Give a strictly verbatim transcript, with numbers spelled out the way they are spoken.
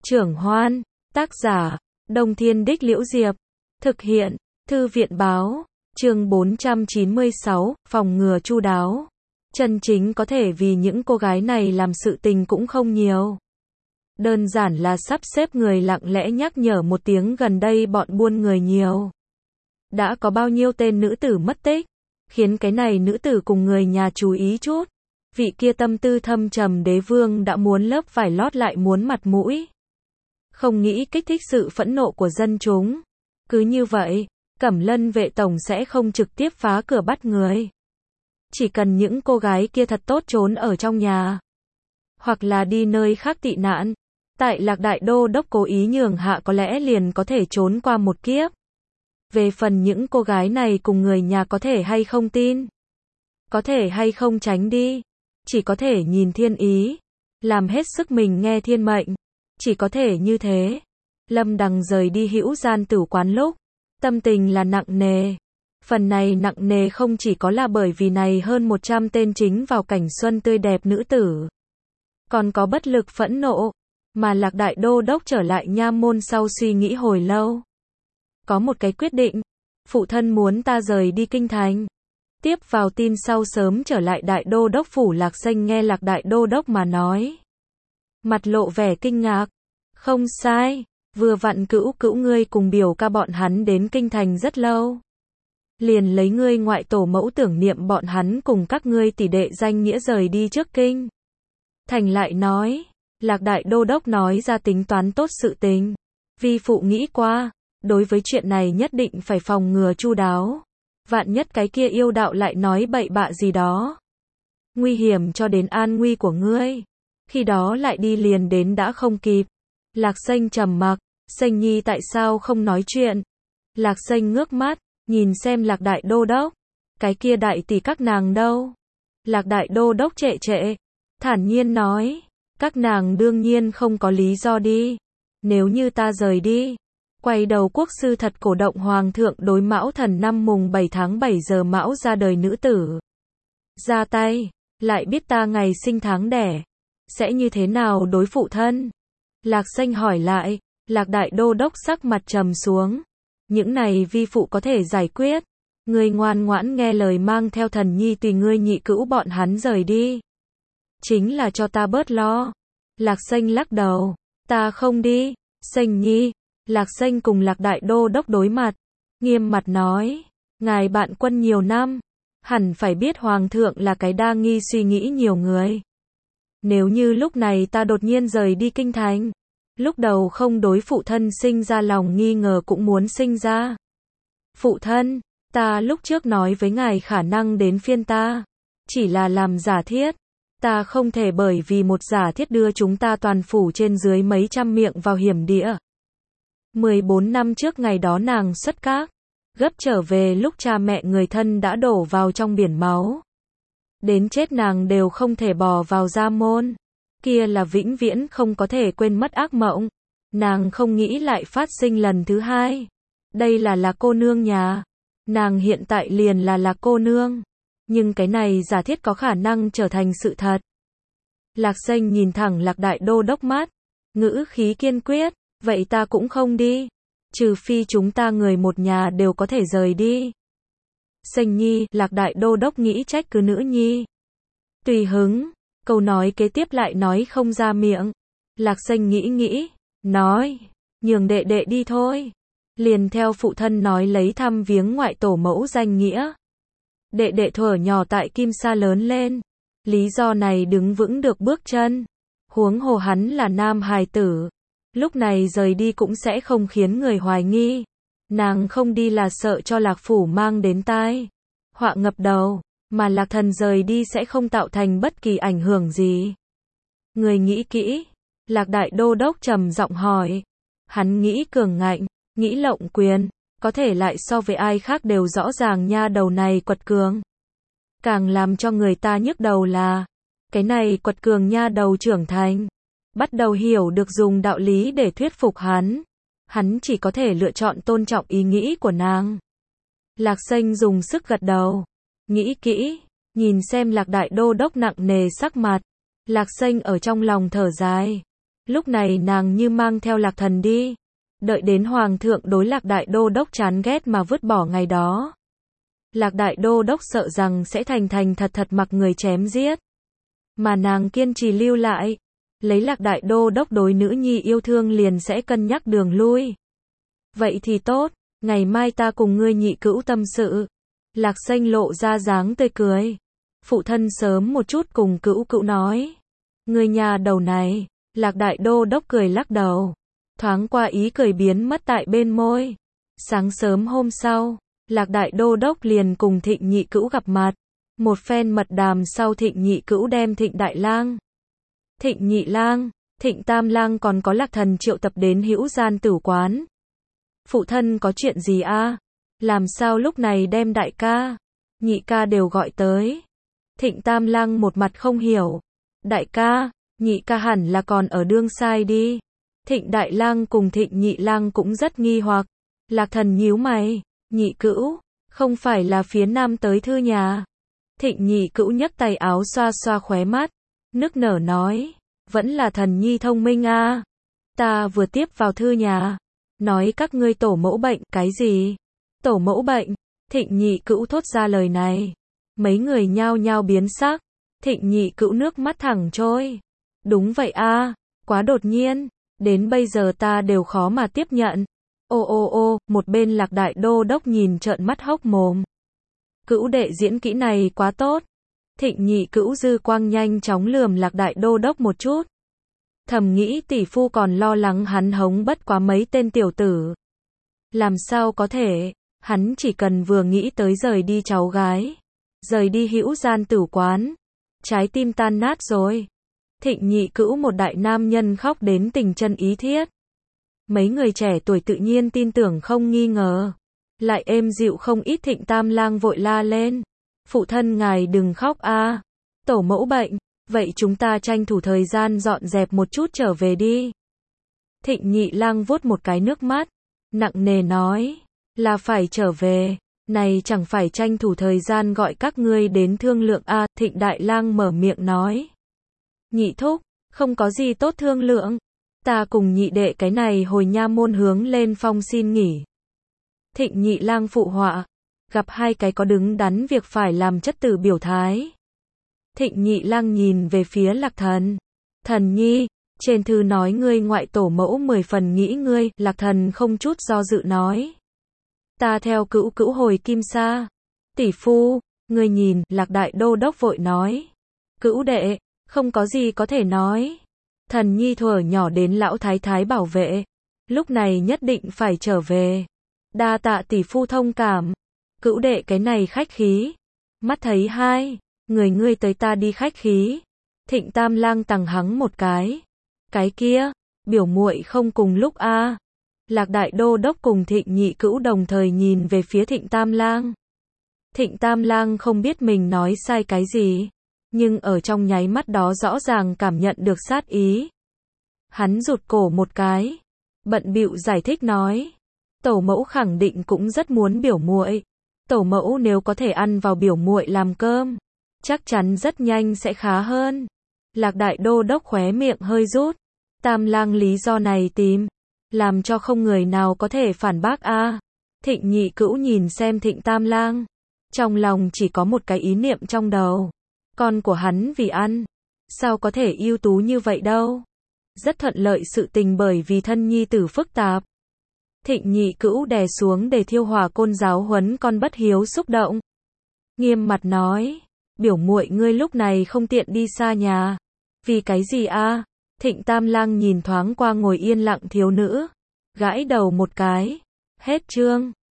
Trưởng Hoan, tác giả, Đông Thiên Đích Liễu Diệp, thực hiện, Thư viện Báo, chương bốn trăm chín mươi sáu, phòng ngừa chu đáo. Chân chính có thể vì những cô gái này làm sự tình cũng không nhiều. Đơn giản là sắp xếp người lặng lẽ nhắc nhở một tiếng gần đây bọn buôn người nhiều. Đã có bao nhiêu tên nữ tử mất tích, khiến cái này nữ tử cùng người nhà chú ý chút. Vị kia tâm tư thâm trầm đế vương đã muốn lớp vải lót lại muốn mặt mũi. Không nghĩ kích thích sự phẫn nộ của dân chúng. Cứ như vậy, Cẩm Lân vệ tổng sẽ không trực tiếp phá cửa bắt người. Chỉ cần những cô gái kia thật tốt trốn ở trong nhà. Hoặc là đi nơi khác tị nạn. Tại Lạc Đại Đô Đốc cố ý nhường hạ có lẽ liền có thể trốn qua một kiếp. Về phần những cô gái này cùng người nhà có thể hay không tin. Có thể hay không tránh đi. Chỉ có thể nhìn thiên ý. Làm hết sức mình nghe thiên mệnh. Chỉ có thể như thế. Lâm Đằng rời đi Hữu Gian Tử quán lúc. Tâm tình là nặng nề. Phần này nặng nề không chỉ có là bởi vì này hơn một trăm tên chính vào cảnh xuân tươi đẹp nữ tử. Còn có bất lực phẫn nộ. Mà Lạc Đại Đô Đốc trở lại nha môn sau suy nghĩ hồi lâu. Có một cái quyết định. Phụ thân muốn ta rời đi kinh thành. Tiếp vào tin sau sớm trở lại Đại Đô Đốc phủ Lạc Xanh nghe Lạc Đại Đô Đốc mà nói. Mặt lộ vẻ kinh ngạc. Không sai. Vừa vặn cữu cữu ngươi cùng biểu ca bọn hắn đến kinh thành rất lâu. Liền lấy ngươi ngoại tổ mẫu tưởng niệm bọn hắn cùng các ngươi tỷ đệ danh nghĩa rời đi trước kinh. Thành lại nói. Lạc Đại Đô Đốc nói ra tính toán tốt sự tình. Vi phụ nghĩ qua. Đối với chuyện này nhất định phải phòng ngừa chu đáo. Vạn nhất cái kia yêu đạo lại nói bậy bạ gì đó. Nguy hiểm cho đến an nguy của ngươi. Khi đó lại đi liền đến đã không kịp. Lạc Xanh trầm mặc. Xanh nhi tại sao không nói chuyện? Lạc Xanh ngước mắt. Nhìn xem Lạc Đại Đô Đốc. Cái kia đại tỷ các nàng đâu? Lạc Đại Đô Đốc trệ trệ. Thản nhiên nói. Các nàng đương nhiên không có lý do đi. Nếu như ta rời đi. Quay đầu quốc sư thật cổ động hoàng thượng đối Mão Thần năm mùng bảy tháng bảy giờ Mão ra đời nữ tử. Ra tay. Lại biết ta ngày sinh tháng đẻ. Sẽ như thế nào đối phụ thân? Lạc Xanh hỏi lại. Lạc Đại Đô Đốc sắc mặt trầm xuống. Những này vi phụ có thể giải quyết. Ngươi ngoan ngoãn nghe lời mang theo thần nhi tùy ngươi nhị cữu bọn hắn rời đi. Chính là cho ta bớt lo. Lạc Xanh lắc đầu. Ta không đi. Xanh nhi. Lạc Xanh cùng Lạc Đại Đô Đốc đối mặt. Nghiêm mặt nói. Ngài bạn quân nhiều năm. Hẳn phải biết hoàng thượng là cái đa nghi suy nghĩ nhiều người. Nếu như lúc này ta đột nhiên rời đi kinh thành. Lúc đầu không đối phụ thân sinh ra lòng nghi ngờ cũng muốn sinh ra. Phụ thân, ta lúc trước nói với ngài khả năng đến phiên ta. Chỉ là làm giả thiết. Ta không thể bởi vì một giả thiết đưa chúng ta toàn phủ trên dưới mấy trăm miệng vào hiểm địa. mười bốn năm trước ngày đó nàng xuất các. Gấp trở về lúc cha mẹ người thân đã đổ vào trong biển máu. Đến chết nàng đều không thể bò vào gia môn. Kia là vĩnh viễn không có thể quên mất ác mộng. Nàng không nghĩ lại phát sinh lần thứ hai. Đây là Lạc cô nương nhà. Nàng hiện tại liền là Lạc cô nương. Nhưng cái này giả thiết có khả năng trở thành sự thật. Lạc Xanh nhìn thẳng Lạc Đại Đô Đốc mắt. Ngữ khí kiên quyết. Vậy ta cũng không đi. Trừ phi chúng ta người một nhà đều có thể rời đi. Xanh nhi, Lạc Đại Đô Đốc nghĩ trách cứ nữ nhi. Tùy hứng. Câu nói kế tiếp lại nói không ra miệng. Lạc Xanh nghĩ nghĩ. Nói. Nhường đệ đệ đi thôi. Liền theo phụ thân nói lấy thăm viếng ngoại tổ mẫu danh nghĩa. Đệ đệ thuở nhỏ tại Kim Sa lớn lên. Lý do này đứng vững được bước chân. Huống hồ hắn là nam hài tử. Lúc này rời đi cũng sẽ không khiến người hoài nghi. Nàng không đi là sợ cho Lạc phủ mang đến tai họa ngập đầu. Mà Lạc thần rời đi sẽ không tạo thành bất kỳ ảnh hưởng gì. Người nghĩ kỹ. Lạc Đại Đô Đốc trầm giọng hỏi. Hắn nghĩ cường ngạnh, nghĩ lộng quyền. Có thể lại so với ai khác đều rõ ràng nha đầu này quật cường. Càng làm cho người ta nhức đầu là. Cái này quật cường nha đầu trưởng thành. Bắt đầu hiểu được dùng đạo lý để thuyết phục hắn. Hắn chỉ có thể lựa chọn tôn trọng ý nghĩ của nàng. Lạc Xanh dùng sức gật đầu. Nghĩ kỹ. Nhìn xem Lạc Đại Đô Đốc nặng nề sắc mặt. Lạc Xanh ở trong lòng thở dài. Lúc này nàng như mang theo Lạc Thần đi. Đợi đến Hoàng thượng đối Lạc Đại Đô Đốc chán ghét mà vứt bỏ ngày đó. Lạc Đại Đô Đốc sợ rằng sẽ thành thành thật thật mặc người chém giết. Mà nàng kiên trì lưu lại. Lấy Lạc Đại Đô Đốc đối nữ nhi yêu thương liền sẽ cân nhắc đường lui. Vậy thì tốt, ngày mai ta cùng ngươi nhị cữu tâm sự. Lạc Xanh lộ ra dáng tươi cười. Phụ thân sớm một chút cùng cữu cữu nói. Ngươi nhà đầu này, Lạc Đại Đô Đốc cười lắc đầu. Thoáng qua ý cười biến mất tại bên môi. Sáng sớm hôm sau, Lạc Đại Đô Đốc liền cùng Thịnh nhị cữu gặp mặt. Một phen mật đàm sau Thịnh nhị cữu đem Thịnh Đại Lang, Thịnh Nhị Lang, Thịnh Tam Lang còn có Lạc Thần triệu tập đến Hữu Gian Tử quán. Phụ thân có chuyện gì a? Làm sao lúc này đem đại ca, nhị ca đều gọi tới? Thịnh Tam Lang một mặt không hiểu. Đại ca, nhị ca hẳn là còn ở đương sai đi. Thịnh Đại Lang cùng Thịnh Nhị Lang cũng rất nghi hoặc. Lạc Thần nhíu mày, nhị cữu, không phải là phía nam tới thư nhà. Thịnh nhị cữu nhấc tay áo xoa xoa khóe mắt, nức nở nói, vẫn là Thần nhi thông minh a. Ta vừa tiếp vào thư nhà, nói các ngươi tổ mẫu bệnh, cái gì? Tổ mẫu bệnh? Thịnh nhị cữu thốt ra lời này. Mấy người nhao nhao biến sắc. Thịnh nhị cữu nước mắt thẳng trôi. Đúng vậy a, quá đột nhiên, đến bây giờ ta đều khó mà tiếp nhận. Ô ô ô, một bên Lạc Đại Đô Đốc nhìn trợn mắt hốc mồm. Cữu đệ diễn kỹ này quá tốt. Thịnh nhị cữu dư quang nhanh chóng lườm Lạc Đại Đô Đốc một chút. Thầm nghĩ tỷ phu còn lo lắng hắn hống bất quá mấy tên tiểu tử. Làm sao có thể, hắn chỉ cần vừa nghĩ tới rời đi cháu gái, rời đi Hữu Gian Tử quán, trái tim tan nát rồi. Thịnh nhị cữu một đại nam nhân khóc đến tình chân ý thiết. Mấy người trẻ tuổi tự nhiên tin tưởng không nghi ngờ. Lại êm dịu không ít. Thịnh Tam Lang vội la lên. Phụ thân ngài đừng khóc a, tổ mẫu bệnh, vậy chúng ta tranh thủ thời gian dọn dẹp một chút trở về đi. Thịnh Nhị Lang vuốt một cái nước mắt, nặng nề nói, là phải trở về, này chẳng phải tranh thủ thời gian gọi các ngươi đến thương lượng a. Thịnh Đại Lang mở miệng nói, nhị thúc, không có gì tốt thương lượng, ta cùng nhị đệ cái này hồi nha môn hướng lên phong xin nghỉ. Thịnh Nhị Lang phụ họa, gặp hai cái có đứng đắn việc phải làm chất tử biểu thái. Thịnh Nhị Lang nhìn về phía Lạc Thần. Thần nhi, trên thư nói ngươi ngoại tổ mẫu mười phần nghĩ ngươi. Lạc Thần không chút do dự nói. Ta theo cữu cữu hồi Kim Sa. Tỷ phu, ngươi nhìn, Lạc Đại Đô Đốc vội nói. Cữu đệ, không có gì có thể nói. Thần nhi thuở nhỏ đến lão thái thái bảo vệ. Lúc này nhất định phải trở về. Đa tạ tỷ phu thông cảm. Cữu đệ cái này khách khí. Mắt thấy hai người ngươi tới ta đi khách khí. Thịnh Tam Lang tằng hắng một cái. Cái kia, biểu muội không cùng lúc a. Lạc Đại Đô Đốc cùng Thịnh nhị cữu đồng thời nhìn về phía Thịnh Tam Lang. Thịnh Tam Lang không biết mình nói sai cái gì, nhưng ở trong nháy mắt đó rõ ràng cảm nhận được sát ý. Hắn rụt cổ một cái, bận bịu giải thích nói, tổ mẫu khẳng định cũng rất muốn biểu muội. Tổ mẫu nếu có thể ăn vào biểu muội làm cơm, chắc chắn rất nhanh sẽ khá hơn. Lạc Đại Đô Đốc khóe miệng hơi rút. Tam Lang lý do này tìm, làm cho không người nào có thể phản bác a. Thịnh nhị cữu nhìn xem Thịnh Tam Lang, trong lòng chỉ có một cái ý niệm trong đầu. Con của hắn vì ăn, sao có thể ưu tú như vậy đâu. Rất thuận lợi sự tình bởi vì thân nhi tử phức tạp. Thịnh nhị cữu đè xuống để thiêu hỏa côn giáo huấn con bất hiếu xúc động. Nghiêm mặt nói, biểu muội ngươi lúc này không tiện đi xa nhà. Vì cái gì a? Thịnh Tam Lang nhìn thoáng qua ngồi yên lặng thiếu nữ, gãi đầu một cái. Hết chương.